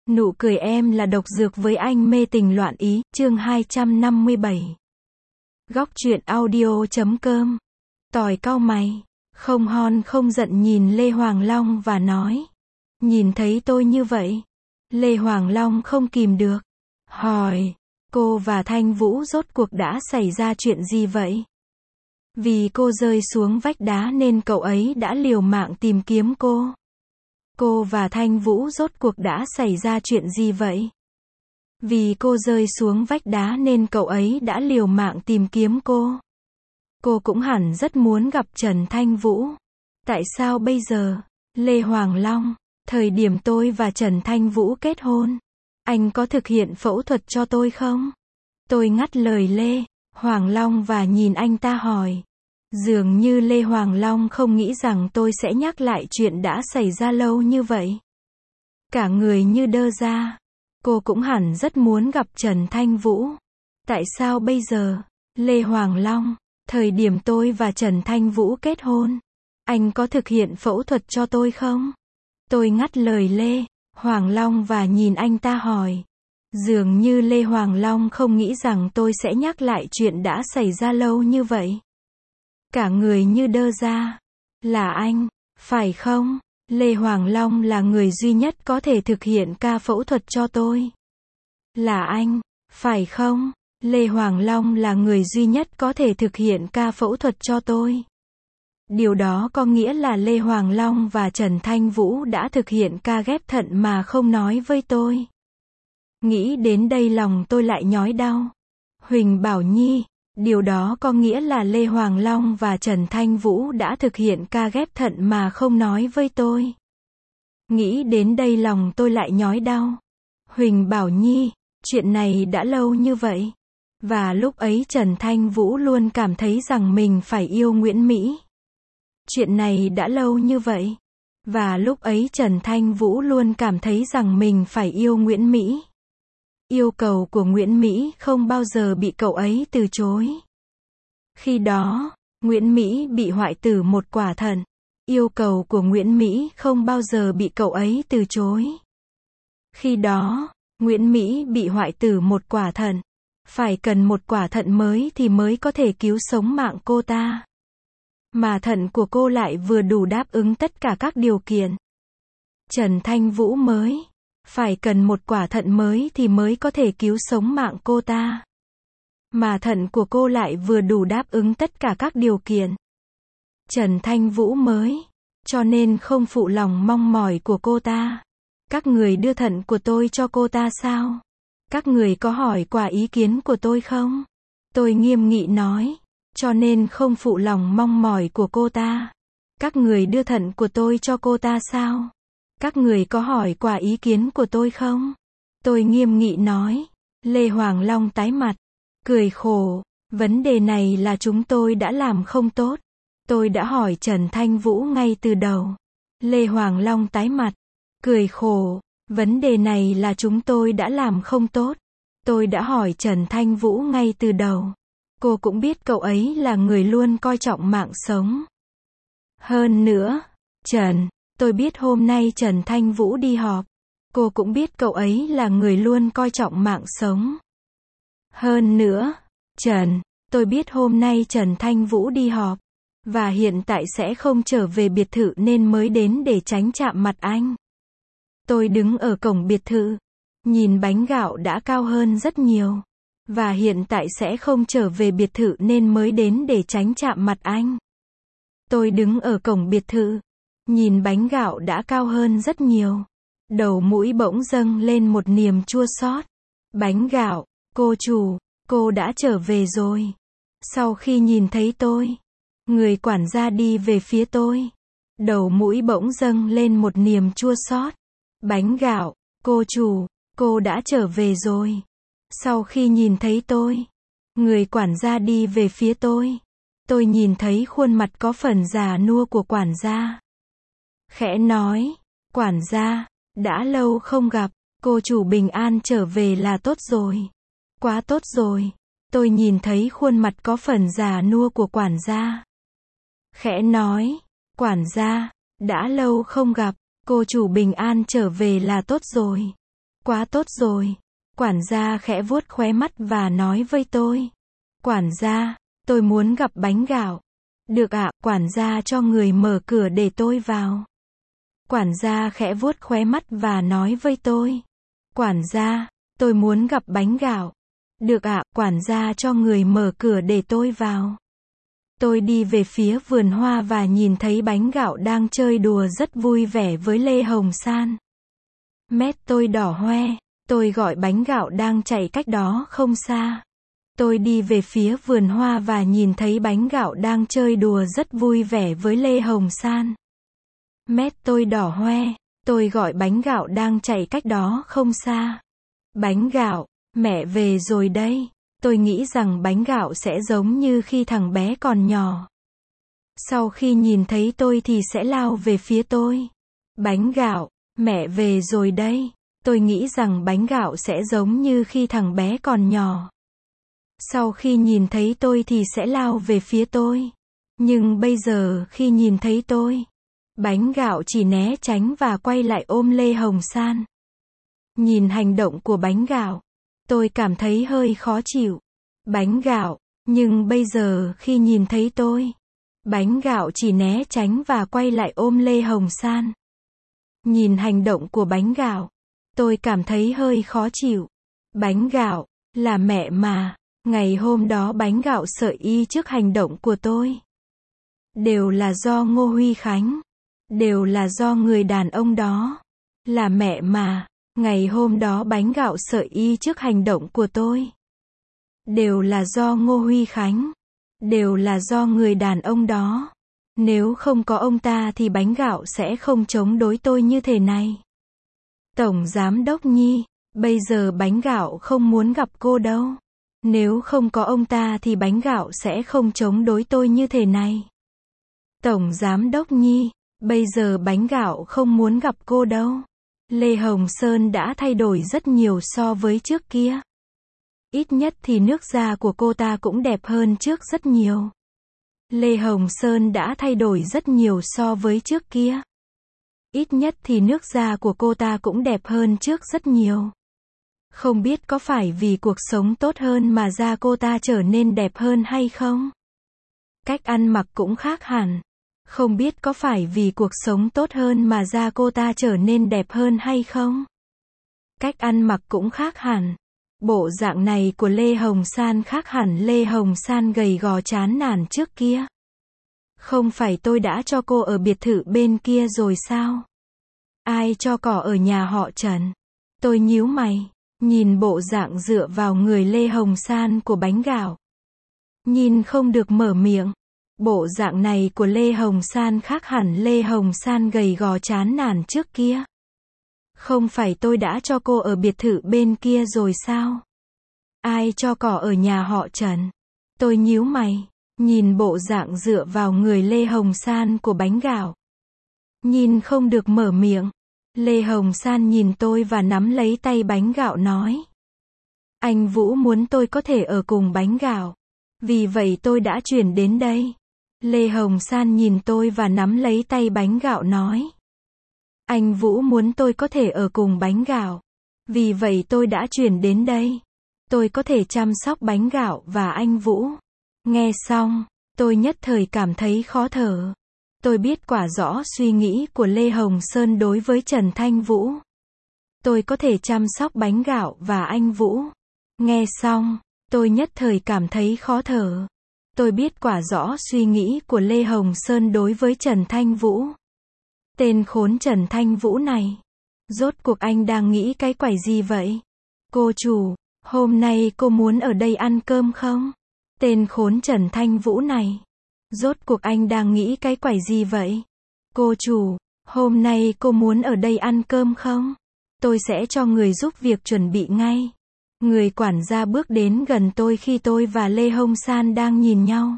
Nụ cười em là độc dược với anh mê tình loạn ý, chương 257. Góc truyện audio.com. Tỏi cau mày, không hon không giận nhìn Lê Hoàng Long và nói. Nhìn thấy tôi như vậy, Lê Hoàng Long không kìm được. Hỏi, cô và Thanh Vũ rốt cuộc đã xảy ra chuyện gì vậy? Vì cô rơi xuống vách đá nên cậu ấy đã liều mạng tìm kiếm cô. Cô và Thanh Vũ rốt cuộc đã xảy ra chuyện gì vậy? Vì cô rơi xuống vách đá nên cậu ấy đã liều mạng tìm kiếm cô. Cô cũng hẳn rất muốn gặp Trần Thanh Vũ. Tại sao bây giờ? Lê Hoàng Long, thời điểm tôi và Trần Thanh Vũ kết hôn, anh có thực hiện phẫu thuật cho tôi không? Tôi ngắt lời Lê Hoàng Long và nhìn anh ta hỏi. Dường như Lê Hoàng Long không nghĩ rằng tôi sẽ nhắc lại chuyện đã xảy ra lâu như vậy. Cả người như đơ ra. Cô cũng hẳn rất muốn gặp Trần Thanh Vũ. Tại sao bây giờ? Lê Hoàng Long, thời điểm tôi và Trần Thanh Vũ kết hôn, anh có thực hiện phẫu thuật cho tôi không? Tôi ngắt lời Lê Hoàng Long và nhìn anh ta hỏi. Dường như Lê Hoàng Long không nghĩ rằng tôi sẽ nhắc lại chuyện đã xảy ra lâu như vậy. Cả người như đơ ra. Là anh, phải không? Lê Hoàng Long là người duy nhất có thể thực hiện ca phẫu thuật cho tôi. Là anh, phải không? Lê Hoàng Long là người duy nhất có thể thực hiện ca phẫu thuật cho tôi. Điều đó có nghĩa là Lê Hoàng Long và Trần Thanh Vũ đã thực hiện ca ghép thận mà không nói với tôi. Nghĩ đến đây lòng tôi lại nhói đau. Huỳnh Bảo Nhi, điều đó có nghĩa là Lê Hoàng Long và Trần Thanh Vũ đã thực hiện ca ghép thận mà không nói với tôi. Nghĩ đến đây lòng tôi lại nhói đau. Huỳnh Bảo Nhi, chuyện này đã lâu như vậy. Và lúc ấy Trần Thanh Vũ luôn cảm thấy rằng mình phải yêu Nguyễn Mỹ. Chuyện này đã lâu như vậy. Và lúc ấy Trần Thanh Vũ luôn cảm thấy rằng mình phải yêu Nguyễn Mỹ. Yêu cầu của Nguyễn Mỹ không bao giờ bị cậu ấy từ chối. Khi đó, Nguyễn Mỹ bị hoại tử một quả thận. Yêu cầu của Nguyễn Mỹ không bao giờ bị cậu ấy từ chối. Khi đó, Nguyễn Mỹ bị hoại tử một quả thận. Phải cần một quả thận mới thì mới có thể cứu sống mạng cô ta. Mà thận của cô lại vừa đủ đáp ứng tất cả các điều kiện. Trần Thanh Vũ mới phải cần một quả thận mới thì mới có thể cứu sống mạng cô ta. Mà thận của cô lại vừa đủ đáp ứng tất cả các điều kiện. Trần Thanh Vũ mới, cho nên không phụ lòng mong mỏi của cô ta. Các người đưa thận của tôi cho cô ta sao? Các người có hỏi qua ý kiến của tôi không? Tôi nghiêm nghị nói, cho nên không phụ lòng mong mỏi của cô ta. Các người đưa thận của tôi cho cô ta sao? Các người có hỏi qua ý kiến của tôi không? Tôi nghiêm nghị nói. Lê Hoàng Long tái mặt, cười khổ. Vấn đề này là chúng tôi đã làm không tốt. Tôi đã hỏi Trần Thanh Vũ ngay từ đầu. Lê Hoàng Long tái mặt, cười khổ. Vấn đề này là chúng tôi đã làm không tốt. Tôi đã hỏi Trần Thanh Vũ ngay từ đầu. Cô cũng biết cậu ấy là người luôn coi trọng mạng sống. Hơn nữa, tôi biết hôm nay Trần Thanh Vũ đi họp. Cô cũng biết cậu ấy là người luôn coi trọng mạng sống. Hơn nữa, tôi biết hôm nay Trần Thanh Vũ đi họp. Và hiện tại sẽ không trở về biệt thự nên mới đến để tránh chạm mặt anh. Tôi đứng ở cổng biệt thự. Nhìn bánh gạo đã cao hơn rất nhiều. Và hiện tại sẽ không trở về biệt thự nên mới đến để tránh chạm mặt anh. Tôi đứng ở cổng biệt thự. Nhìn bánh gạo đã cao hơn rất nhiều. Đầu mũi bỗng dâng lên một niềm chua xót. Bánh gạo, cô chủ, cô đã trở về rồi. Sau khi nhìn thấy tôi, người quản gia đi về phía tôi. Đầu mũi bỗng dâng lên một niềm chua xót. Bánh gạo, cô chủ, cô đã trở về rồi. Sau khi nhìn thấy tôi, người quản gia đi về phía tôi. Tôi nhìn thấy khuôn mặt có phần già nua của quản gia. Khẽ nói, quản gia, đã lâu không gặp, cô chủ bình an trở về là tốt rồi. Quá tốt rồi. Tôi nhìn thấy khuôn mặt có phần già nua của quản gia. Khẽ nói, quản gia, đã lâu không gặp, cô chủ bình an trở về là tốt rồi. Quá tốt rồi. Quản gia khẽ vuốt khóe mắt và nói với tôi. Quản gia, tôi muốn gặp bánh gạo. Được ạ, quản gia cho người mở cửa để tôi vào. Quản gia khẽ vuốt khóe mắt và nói với tôi. Quản gia, tôi muốn gặp bánh gạo. Được ạ, quản gia cho người mở cửa để tôi vào. Tôi đi về phía vườn hoa và nhìn thấy bánh gạo đang chơi đùa rất vui vẻ với Lê Hồng San. Mét tôi đỏ hoe, tôi gọi bánh gạo đang chạy cách đó không xa. Tôi đi về phía vườn hoa và nhìn thấy bánh gạo đang chơi đùa rất vui vẻ với Lê Hồng San. Mét tôi đỏ hoe, tôi gọi bánh gạo đang chạy cách đó không xa. Bánh gạo, mẹ về rồi đây. Tôi nghĩ rằng bánh gạo sẽ giống như khi thằng bé còn nhỏ. Sau khi nhìn thấy tôi thì sẽ lao về phía tôi. Bánh gạo, mẹ về rồi đây. Tôi nghĩ rằng bánh gạo sẽ giống như khi thằng bé còn nhỏ. Sau khi nhìn thấy tôi thì sẽ lao về phía tôi. Nhưng bây giờ khi nhìn thấy tôi, bánh gạo chỉ né tránh và quay lại ôm Lê Hồng San. Nhìn hành động của bánh gạo, tôi cảm thấy hơi khó chịu. Bánh gạo, nhưng bây giờ khi nhìn thấy tôi, bánh gạo chỉ né tránh và quay lại ôm Lê Hồng San. Nhìn hành động của bánh gạo, tôi cảm thấy hơi khó chịu. Bánh gạo, là mẹ mà. Ngày hôm đó bánh gạo sợ y trước hành động của tôi. Đều là do Ngô Huy Khánh. Đều là do người đàn ông đó. Là mẹ mà. Ngày hôm đó bánh gạo sợ y trước hành động của tôi. Đều là do Ngô Huy Khánh. Đều là do người đàn ông đó. Nếu không có ông ta thì bánh gạo sẽ không chống đối tôi như thế này. Tổng Giám Đốc Nhi, bây giờ bánh gạo không muốn gặp cô đâu. Nếu không có ông ta thì bánh gạo sẽ không chống đối tôi như thế này. Tổng Giám Đốc Nhi, bây giờ bánh gạo không muốn gặp cô đâu. Lê Hồng Sơn đã thay đổi rất nhiều so với trước kia. Ít nhất thì nước da của cô ta cũng đẹp hơn trước rất nhiều. Lê Hồng Sơn đã thay đổi rất nhiều so với trước kia. Ít nhất thì nước da của cô ta cũng đẹp hơn trước rất nhiều. Không biết có phải vì cuộc sống tốt hơn mà da cô ta trở nên đẹp hơn hay không? Cách ăn mặc cũng khác hẳn. Không biết có phải vì cuộc sống tốt hơn mà da cô ta trở nên đẹp hơn hay không? Cách ăn mặc cũng khác hẳn. Bộ dạng này của Lê Hồng San khác hẳn Lê Hồng San gầy gò chán nản trước kia. Không phải tôi đã cho cô ở biệt thự bên kia rồi sao? Ai cho cỏ ở nhà họ Trần? Tôi nhíu mày, nhìn bộ dạng dựa vào người Lê Hồng San của bánh gạo. Nhìn không được mở miệng. Bộ dạng này của Lê Hồng San khác hẳn Lê Hồng San gầy gò chán nản trước kia. Không phải tôi đã cho cô ở biệt thự bên kia rồi sao? Ai cho cỏ ở nhà họ Trần? Tôi nhíu mày, nhìn bộ dạng dựa vào người Lê Hồng San của bánh gạo. Nhìn không được mở miệng. Lê Hồng San nhìn tôi và nắm lấy tay bánh gạo nói. Anh Vũ muốn tôi có thể ở cùng bánh gạo. Vì vậy tôi đã chuyển đến đây. Lê Hồng San nhìn tôi và nắm lấy tay bánh gạo nói. Anh Vũ muốn tôi có thể ở cùng bánh gạo. Vì vậy tôi đã chuyển đến đây. Tôi có thể chăm sóc bánh gạo và anh Vũ. Nghe xong, tôi nhất thời cảm thấy khó thở. Tôi biết quả rõ suy nghĩ của Lê Hồng Sơn đối với Trần Thanh Vũ. Tôi có thể chăm sóc bánh gạo và anh Vũ. Nghe xong, tôi nhất thời cảm thấy khó thở. Tôi biết quả rõ suy nghĩ của Lê Hồng Sơn đối với Trần Thanh Vũ. Tên khốn Trần Thanh Vũ này. Rốt cuộc anh đang nghĩ cái quẩy gì vậy? Cô chủ, hôm nay cô muốn ở đây ăn cơm không? Tên khốn Trần Thanh Vũ này. Rốt cuộc anh đang nghĩ cái quẩy gì vậy? Cô chủ, hôm nay cô muốn ở đây ăn cơm không? Tôi sẽ cho người giúp việc chuẩn bị ngay. Người quản gia bước đến gần tôi khi tôi và Lê Hồng San đang nhìn nhau.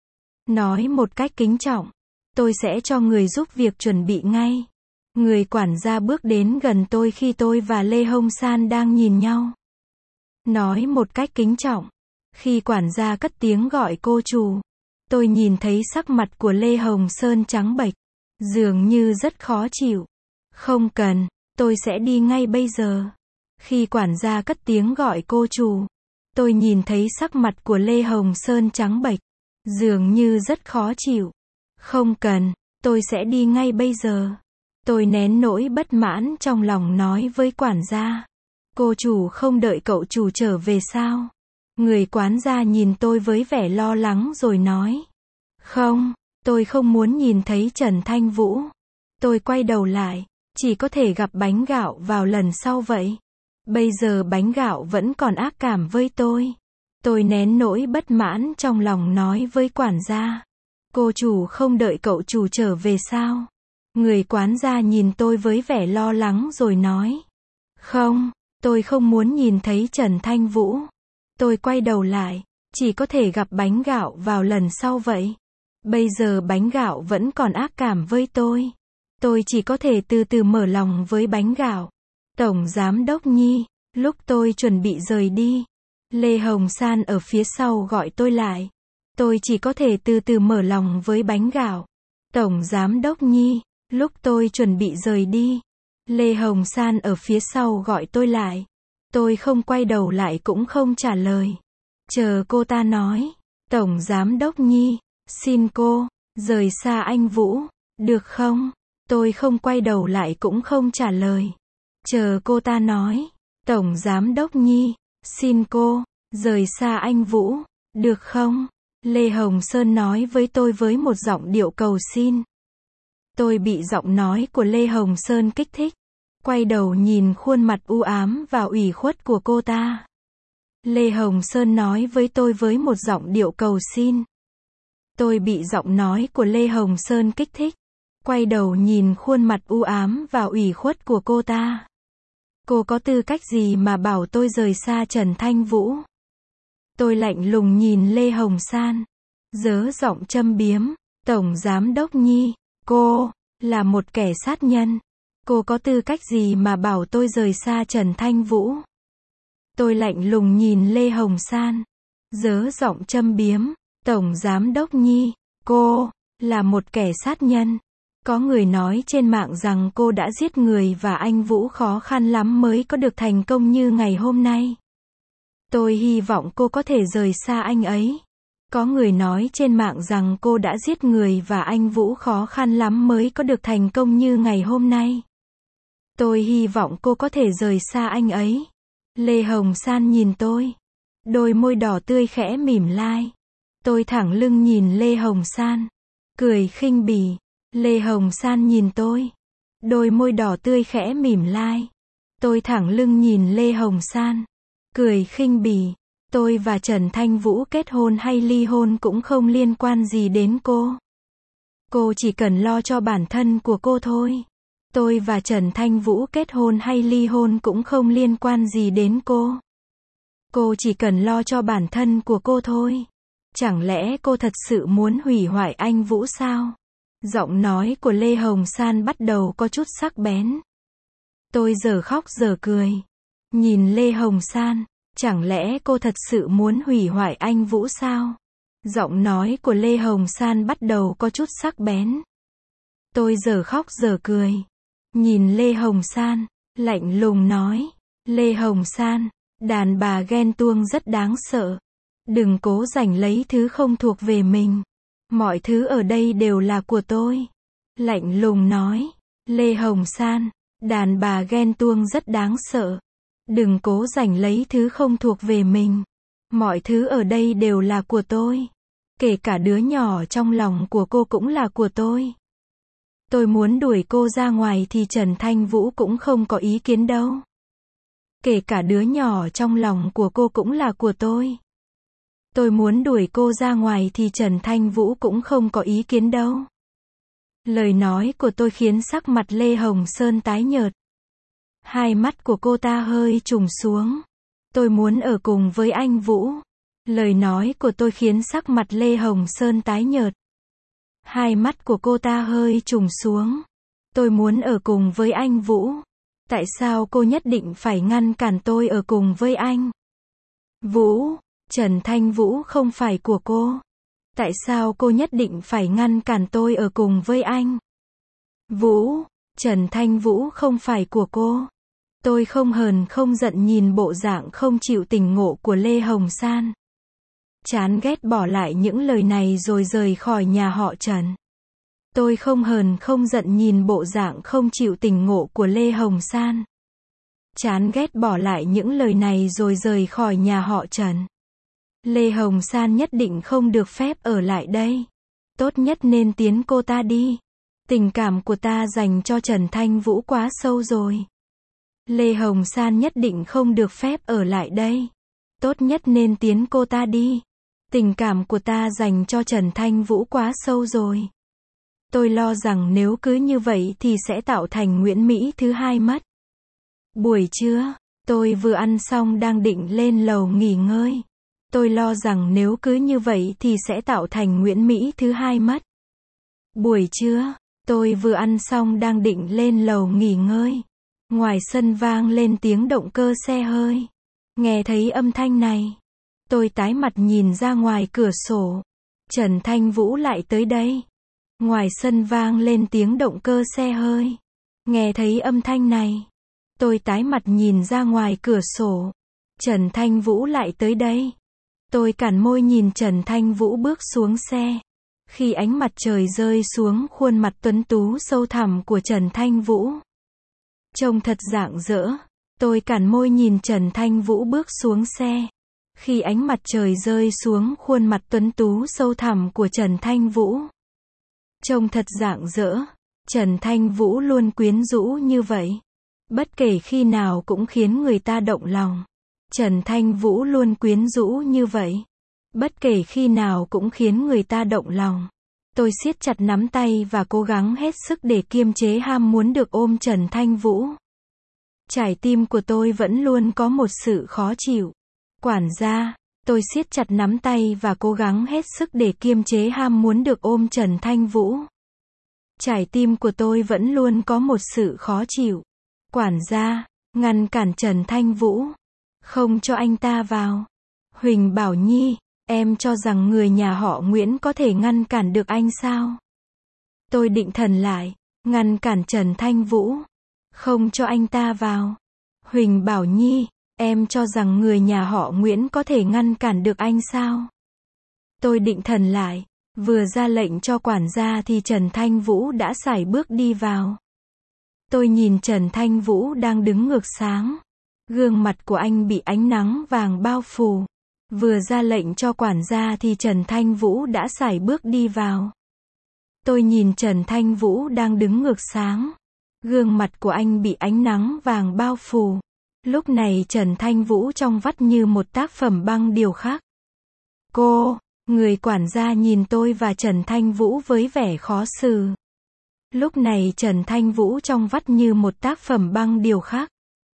Nói một cách kính trọng. Tôi sẽ cho người giúp việc chuẩn bị ngay. Người quản gia bước đến gần tôi khi tôi và Lê Hồng San đang nhìn nhau. Nói một cách kính trọng. Khi quản gia cất tiếng gọi cô chủ, tôi nhìn thấy sắc mặt của Lê Hồng Sơn trắng bệch, dường như rất khó chịu. Không cần, tôi sẽ đi ngay bây giờ. Khi quản gia cất tiếng gọi cô chủ, tôi nhìn thấy sắc mặt của Lê Hồng Sơn trắng bệch, dường như rất khó chịu. Không cần, tôi sẽ đi ngay bây giờ. Tôi nén nỗi bất mãn trong lòng nói với quản gia. Cô chủ không đợi cậu chủ trở về sao? Người quản gia nhìn tôi với vẻ lo lắng rồi nói. Không, tôi không muốn nhìn thấy Trần Thanh Vũ. Tôi quay đầu lại, chỉ có thể gặp bánh gạo vào lần sau vậy. Bây giờ bánh gạo vẫn còn ác cảm với tôi. Tôi nén nỗi bất mãn trong lòng nói với quản gia. Cô chủ không đợi cậu chủ trở về sao? Người quản gia nhìn tôi với vẻ lo lắng rồi nói. Không, tôi không muốn nhìn thấy Trần Thanh Vũ. Tôi quay đầu lại, chỉ có thể gặp bánh gạo vào lần sau vậy. Bây giờ bánh gạo vẫn còn ác cảm với tôi. Tôi chỉ có thể từ từ mở lòng với bánh gạo. Tổng Giám Đốc Nhi, lúc tôi chuẩn bị rời đi, Lê Hồng San ở phía sau gọi tôi lại. Tôi chỉ có thể từ từ mở lòng với bánh gạo. Tổng Giám Đốc Nhi, lúc tôi chuẩn bị rời đi, Lê Hồng San ở phía sau gọi tôi lại. Tôi không quay đầu lại cũng không trả lời. Chờ cô ta nói. Tổng Giám Đốc Nhi, xin cô, rời xa anh Vũ, được không? Tôi không quay đầu lại cũng không trả lời. Chờ cô ta nói. Tổng Giám Đốc Nhi, xin cô, rời xa anh Vũ, được không? Lê Hồng Sơn nói với tôi với một giọng điệu cầu xin. Tôi bị giọng nói của Lê Hồng Sơn kích thích. Quay đầu nhìn khuôn mặt u ám và ủy khuất của cô ta. Lê Hồng Sơn nói với tôi với một giọng điệu cầu xin. Tôi bị giọng nói của Lê Hồng Sơn kích thích. Quay đầu nhìn khuôn mặt u ám và ủy khuất của cô ta. Cô có tư cách gì mà bảo tôi rời xa Trần Thanh Vũ? Tôi lạnh lùng nhìn Lê Hồng San. Dớ giọng châm biếm. Tổng Giám Đốc Nhi, cô là một kẻ sát nhân. Cô có tư cách gì mà bảo tôi rời xa Trần Thanh Vũ? Tôi lạnh lùng nhìn Lê Hồng San. Dớ giọng châm biếm. Tổng Giám Đốc Nhi, cô là một kẻ sát nhân. Có người nói trên mạng rằng cô đã giết người và anh Vũ khó khăn lắm mới có được thành công như ngày hôm nay. Tôi hy vọng cô có thể rời xa anh ấy. Có người nói trên mạng rằng cô đã giết người và anh Vũ khó khăn lắm mới có được thành công như ngày hôm nay. Tôi hy vọng cô có thể rời xa anh ấy. Lê Hồng San nhìn tôi. Đôi môi đỏ tươi khẽ mỉm lai. Tôi thẳng lưng nhìn Lê Hồng San. Cười khinh bỉ. Lê Hồng San nhìn tôi. Đôi môi đỏ tươi khẽ mỉm lai. Tôi thẳng lưng nhìn Lê Hồng San. Cười khinh bỉ. Tôi và Trần Thanh Vũ kết hôn hay ly hôn cũng không liên quan gì đến cô. Cô chỉ cần lo cho bản thân của cô thôi. Tôi và Trần Thanh Vũ kết hôn hay ly hôn cũng không liên quan gì đến cô. Cô chỉ cần lo cho bản thân của cô thôi. Chẳng lẽ cô thật sự muốn hủy hoại anh Vũ sao? Giọng nói của Lê Hồng San bắt đầu có chút sắc bén. Tôi giờ khóc giờ cười. Nhìn Lê Hồng San, chẳng lẽ cô thật sự muốn hủy hoại anh Vũ sao? Giọng nói của Lê Hồng San bắt đầu có chút sắc bén. Tôi giờ khóc giờ cười. Nhìn Lê Hồng San, lạnh lùng nói. Lê Hồng San, đàn bà ghen tuông rất đáng sợ. Đừng cố giành lấy thứ không thuộc về mình. Mọi thứ ở đây đều là của tôi. Lạnh lùng nói. Lê Hồng San, đàn bà ghen tuông rất đáng sợ. Đừng cố giành lấy thứ không thuộc về mình. Mọi thứ ở đây đều là của tôi. Kể cả đứa nhỏ trong lòng của cô cũng là của tôi. Tôi muốn đuổi cô ra ngoài thì Trần Thanh Vũ cũng không có ý kiến đâu. Kể cả đứa nhỏ trong lòng của cô cũng là của tôi. Tôi muốn đuổi cô ra ngoài thì Trần Thanh Vũ cũng không có ý kiến đâu. Lời nói của tôi khiến sắc mặt Lê Hồng Sơn tái nhợt. Hai mắt của cô ta hơi trùng xuống. Tôi muốn ở cùng với anh Vũ. Lời nói của tôi khiến sắc mặt Lê Hồng Sơn tái nhợt. Hai mắt của cô ta hơi trùng xuống. Tôi muốn ở cùng với anh Vũ. Tại sao cô nhất định phải ngăn cản tôi ở cùng với anh? Vũ, Trần Thanh Vũ không phải của cô. Tại sao cô nhất định phải ngăn cản tôi ở cùng với anh? Vũ, Trần Thanh Vũ không phải của cô. Tôi không hờn không giận nhìn bộ dạng không chịu tỉnh ngộ của Lê Hồng San. Chán ghét bỏ lại những lời này rồi rời khỏi nhà họ Trần. Tôi không hờn không giận nhìn bộ dạng không chịu tỉnh ngộ của Lê Hồng San. Chán ghét bỏ lại những lời này rồi rời khỏi nhà họ Trần. Lê Hồng San nhất định không được phép ở lại đây. Tốt nhất nên tiến cô ta đi. Tình cảm của ta dành cho Trần Thanh Vũ quá sâu rồi. Lê Hồng San nhất định không được phép ở lại đây. Tốt nhất nên tiến cô ta đi. Tình cảm của ta dành cho Trần Thanh Vũ quá sâu rồi. Tôi lo rằng nếu cứ như vậy thì sẽ tạo thành Nguyễn Mỹ thứ hai mất. Buổi trưa, tôi vừa ăn xong đang định lên lầu nghỉ ngơi. Tôi lo rằng nếu cứ như vậy thì sẽ tạo thành Nguyễn Mỹ thứ hai mất. Buổi trưa, tôi vừa ăn xong đang định lên lầu nghỉ ngơi. Ngoài sân vang lên tiếng động cơ xe hơi. Nghe thấy âm thanh này, tôi tái mặt nhìn ra ngoài cửa sổ. Trần Thanh Vũ lại tới đây. Ngoài sân vang lên tiếng động cơ xe hơi. Nghe thấy âm thanh này, tôi tái mặt nhìn ra ngoài cửa sổ. Trần Thanh Vũ lại tới đây. Tôi cản môi nhìn Trần Thanh Vũ bước xuống xe. Khi ánh mặt trời rơi xuống khuôn mặt tuấn tú sâu thẳm của Trần Thanh Vũ, trông thật rạng rỡ. Tôi cản môi nhìn Trần Thanh Vũ bước xuống xe. Khi ánh mặt trời rơi xuống khuôn mặt tuấn tú sâu thẳm của Trần Thanh Vũ, trông thật rạng rỡ. Trần Thanh Vũ luôn quyến rũ như vậy. Bất kể khi nào cũng khiến người ta động lòng. Trần Thanh Vũ luôn quyến rũ như vậy. Bất kể khi nào cũng khiến người ta động lòng. Tôi siết chặt nắm tay và cố gắng hết sức để kiềm chế ham muốn được ôm Trần Thanh Vũ. Trái tim của tôi vẫn luôn có một sự khó chịu. Quản gia, tôi siết chặt nắm tay và cố gắng hết sức để kiềm chế ham muốn được ôm Trần Thanh Vũ. Trái tim của tôi vẫn luôn có một sự khó chịu. Quản gia, ngăn cản Trần Thanh Vũ. Không cho anh ta vào. Huỳnh Bảo Nhi, em cho rằng người nhà họ Nguyễn có thể ngăn cản được anh sao? Tôi định thần lại, ngăn cản Trần Thanh Vũ. Không cho anh ta vào. Huỳnh Bảo Nhi, em cho rằng người nhà họ Nguyễn có thể ngăn cản được anh sao? Tôi định thần lại, vừa ra lệnh cho quản gia thì Trần Thanh Vũ đã sải bước đi vào. Tôi nhìn Trần Thanh Vũ đang đứng ngược sáng. Gương mặt của anh bị ánh nắng vàng bao phủ. Vừa ra lệnh cho quản gia thì Trần Thanh Vũ đã sải bước đi vào. Tôi nhìn Trần Thanh Vũ đang đứng ngược sáng. Gương mặt của anh bị ánh nắng vàng bao phủ. Lúc này Trần Thanh Vũ trong vắt như một tác phẩm băng điêu khắc. Cô, người quản gia nhìn tôi và Trần Thanh Vũ với vẻ khó xử. Lúc này Trần Thanh Vũ trong vắt như một tác phẩm băng điêu khắc.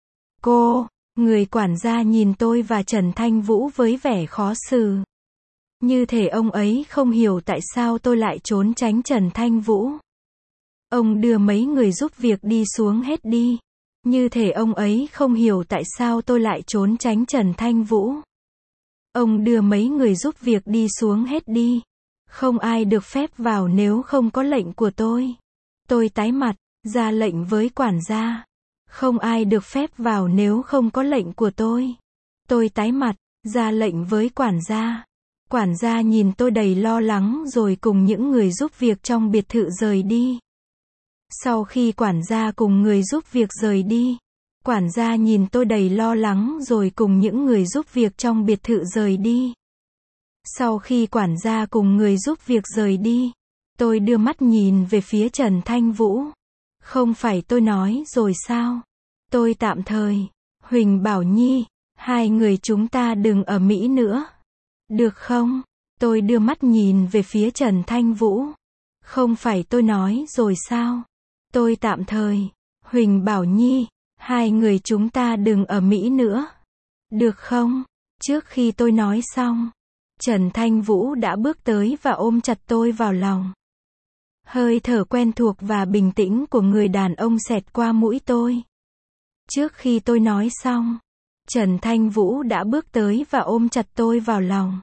Cô, người quản gia nhìn tôi và Trần Thanh Vũ với vẻ khó xử. Như thể ông ấy không hiểu tại sao tôi lại trốn tránh Trần Thanh Vũ. Ông đưa mấy người giúp việc đi xuống hết đi. Như thể ông ấy không hiểu tại sao tôi lại trốn tránh Trần Thanh Vũ. Ông đưa mấy người giúp việc đi xuống hết đi. Không ai được phép vào nếu không có lệnh của tôi. Tôi tái mặt, ra lệnh với quản gia. Không ai được phép vào nếu không có lệnh của tôi. Tôi tái mặt, ra lệnh với quản gia. Quản gia nhìn tôi đầy lo lắng rồi cùng những người giúp việc trong biệt thự rời đi. Sau khi quản gia cùng người giúp việc rời đi, quản gia nhìn tôi đầy lo lắng rồi cùng những người giúp việc trong biệt thự rời đi. Sau khi quản gia cùng người giúp việc rời đi, tôi đưa mắt nhìn về phía Trần Thanh Vũ. Không phải tôi nói rồi sao? Tôi tạm thời. Huỳnh Bảo Nhi, hai người chúng ta đừng ở Mỹ nữa. Được không? Tôi đưa mắt nhìn về phía Trần Thanh Vũ. Không phải tôi nói rồi sao? Tôi tạm thời. Huỳnh Bảo Nhi, hai người chúng ta đừng ở Mỹ nữa. Được không? Trước khi tôi nói xong, Trần Thanh Vũ đã bước tới và ôm chặt tôi vào lòng. Hơi thở quen thuộc và bình tĩnh của người đàn ông xẹt qua mũi tôi. Trước khi tôi nói xong, Trần Thanh Vũ đã bước tới và ôm chặt tôi vào lòng.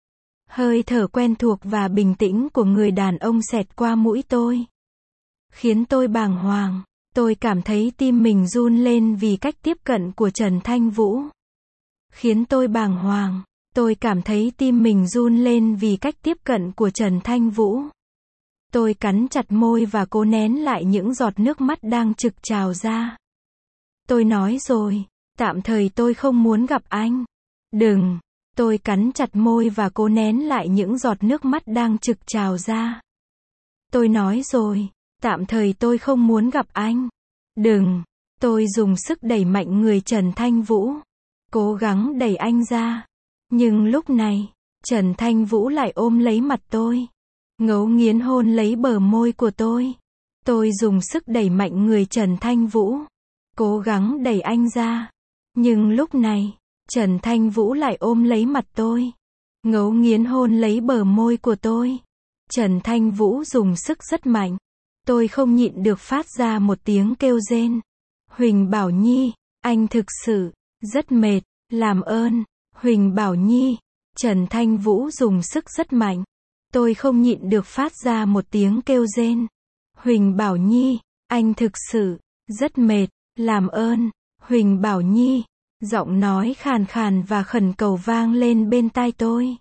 Hơi thở quen thuộc và bình tĩnh của người đàn ông xẹt qua mũi tôi, khiến tôi bàng hoàng. Tôi cảm thấy tim mình run lên vì cách tiếp cận của Trần Thanh Vũ. Khiến tôi bàng hoàng. Tôi cảm thấy tim mình run lên vì cách tiếp cận của Trần Thanh Vũ. Tôi cắn chặt môi và cố nén lại những giọt nước mắt đang trực trào ra. Tôi nói rồi, tạm thời tôi không muốn gặp anh. Đừng. Tôi cắn chặt môi và cố nén lại những giọt nước mắt đang trực trào ra. Tôi nói rồi, tạm thời tôi không muốn gặp anh. Đừng. Tôi dùng sức đẩy mạnh người Trần Thanh Vũ. Cố gắng đẩy anh ra. Nhưng lúc này, Trần Thanh Vũ lại ôm lấy mặt tôi. Ngấu nghiến hôn lấy bờ môi của tôi. Tôi dùng sức đẩy mạnh người Trần Thanh Vũ. Cố gắng đẩy anh ra. Nhưng lúc này, Trần Thanh Vũ lại ôm lấy mặt tôi. Ngấu nghiến hôn lấy bờ môi của tôi. Trần Thanh Vũ dùng sức rất mạnh. Tôi không nhịn được phát ra một tiếng kêu rên. Huỳnh Bảo Nhi, anh thực sự rất mệt, làm ơn. Huỳnh Bảo Nhi. Trần Thanh Vũ dùng sức rất mạnh. Tôi không nhịn được phát ra một tiếng kêu rên. Huỳnh Bảo Nhi, anh thực sự rất mệt, làm ơn. Huỳnh Bảo Nhi. Giọng nói khàn khàn và khẩn cầu vang lên bên tai tôi.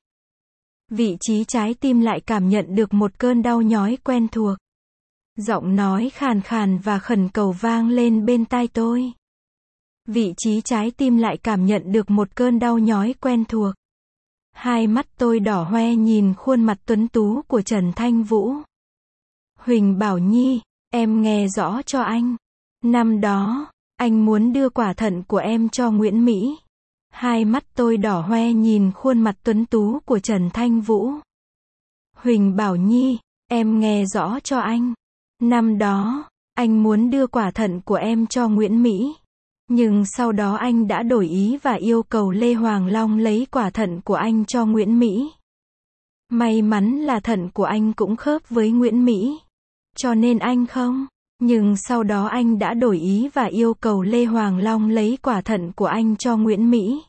Vị trí trái tim lại cảm nhận được một cơn đau nhói quen thuộc. Giọng nói khàn khàn và khẩn cầu vang lên bên tai tôi. Vị trí trái tim lại cảm nhận được một cơn đau nhói quen thuộc. Hai mắt tôi đỏ hoe nhìn khuôn mặt tuấn tú của Trần Thanh Vũ. Huỳnh Bảo Nhi, em nghe rõ cho anh. Năm đó, anh muốn đưa quả thận của em cho Nguyễn Mỹ. Hai mắt tôi đỏ hoe nhìn khuôn mặt tuấn tú của Trần Thanh Vũ. Huỳnh Bảo Nhi, em nghe rõ cho anh. Năm đó, anh muốn đưa quả thận của em cho Nguyễn Mỹ. Nhưng sau đó anh đã đổi ý và yêu cầu Lê Hoàng Long lấy quả thận của anh cho Nguyễn Mỹ. May mắn là thận của anh cũng khớp với Nguyễn Mỹ. Cho nên anh không. Nhưng sau đó anh đã đổi ý và yêu cầu Lê Hoàng Long lấy quả thận của anh cho Nguyễn Mỹ.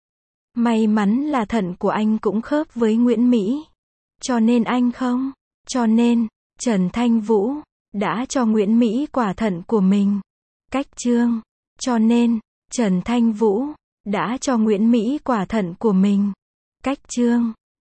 May mắn là thận của anh cũng khớp với Nguyễn Mỹ. Cho nên anh không. Cho nên, Trần Thanh Vũ đã cho Nguyễn Mỹ quả thận của mình. Cách chương. Cho nên, Trần Thanh Vũ đã cho Nguyễn Mỹ quả thận của mình. Cách chương.